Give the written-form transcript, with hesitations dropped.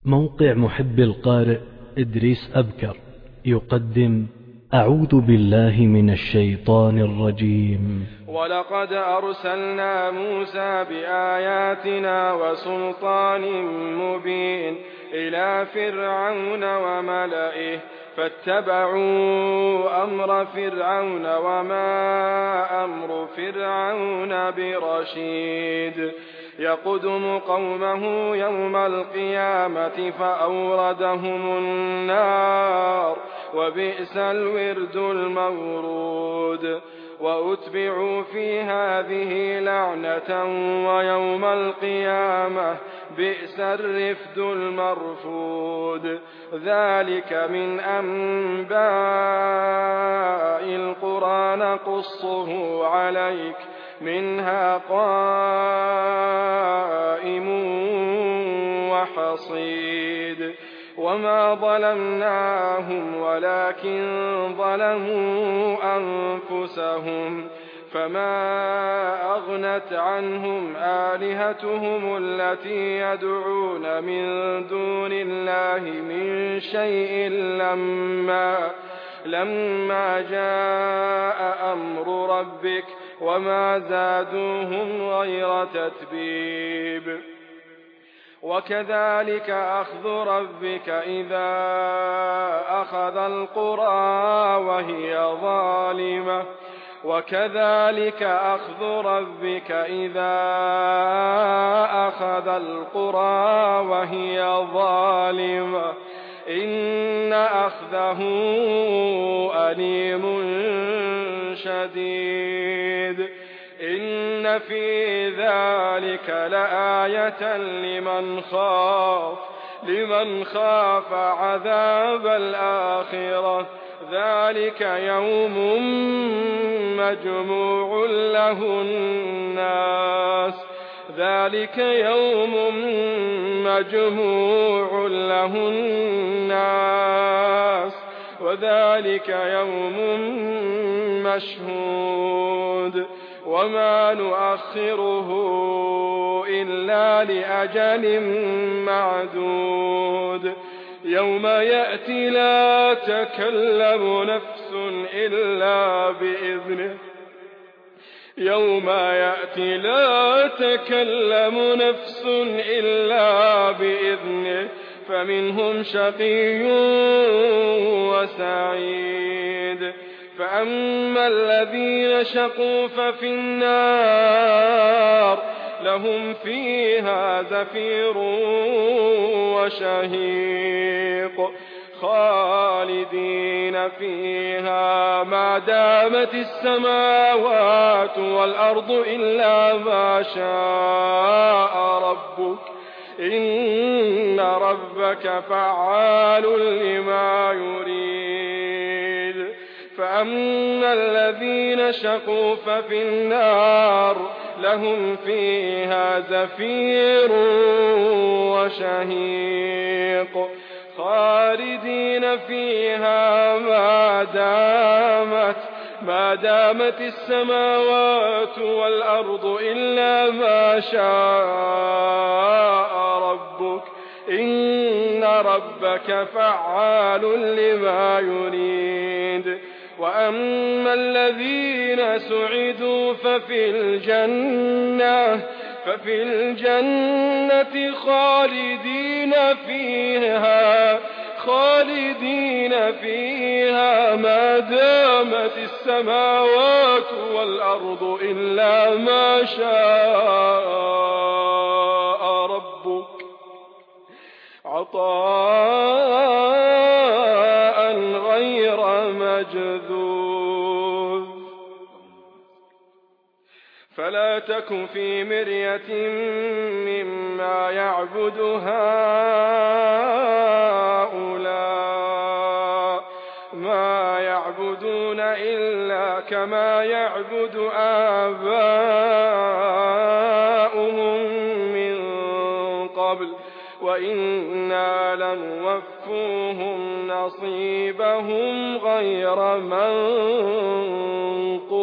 موقع محب القارئ إدريس أبكر يقدم أعوذ بالله من الشيطان الرجيم. ولقد أرسلنا موسى بآياتنا وسلطان مبين إلى فرعون وملئه فاتبعوا أمر فرعون وما أمر فرعون برشيد يقدم قومه يوم القيامة فأوردهم النار وبئس الورد المورود وأتبعوا في هذه لعنة ويوم القيامة بئس الرفد المرفود ذلك من أنباء القرى نقصه عليك منها قائم وحصيد وما ظلمناهم ولكن ظلموا أنفسهم فما أغنت عنهم آلهتهم التي يدعون من دون الله من شيء لما جاء أمر ربك وما زادوهم غير تتبيب وكذلك أخذ ربك إذا أخذ القرى وهي ظالمة إن أخذه أليم شديد إن في ذلك لآية لمن خاف عذاب الآخرة ذلك يوم مجموع له الناس وذلك يوم مشهود وما نؤخره إلا لأجل معدود يوم يأتي لا تكلم نفس إلا بإذنه فمنهم شقي وسعيد فأما الذين شقوا ففي النار لهم فيها زفير وشهيق خالدين فيها ما دامت السماوات والأرض إلا ما شاء ربك إن ربك فعال لما يريد فأما الذين شقوا ففي النار لهم فيها زفير وشهيق خالدين فيها ما دامت السماوات والأرض إلا ما شاء ربك إن ربك فعال لما يريد وأما الذين سعدوا ففي الجنة خالدين فيها ما دامت السماوات والأرض إلا ما شاء ربك عطاء غير مجذوذ فلا تك في مرية مما يعبد هؤلاء ما يعبدون إلا كما يعبد آباؤهم من قبل وإنا لنوفوهم نصيبهم غير منقوص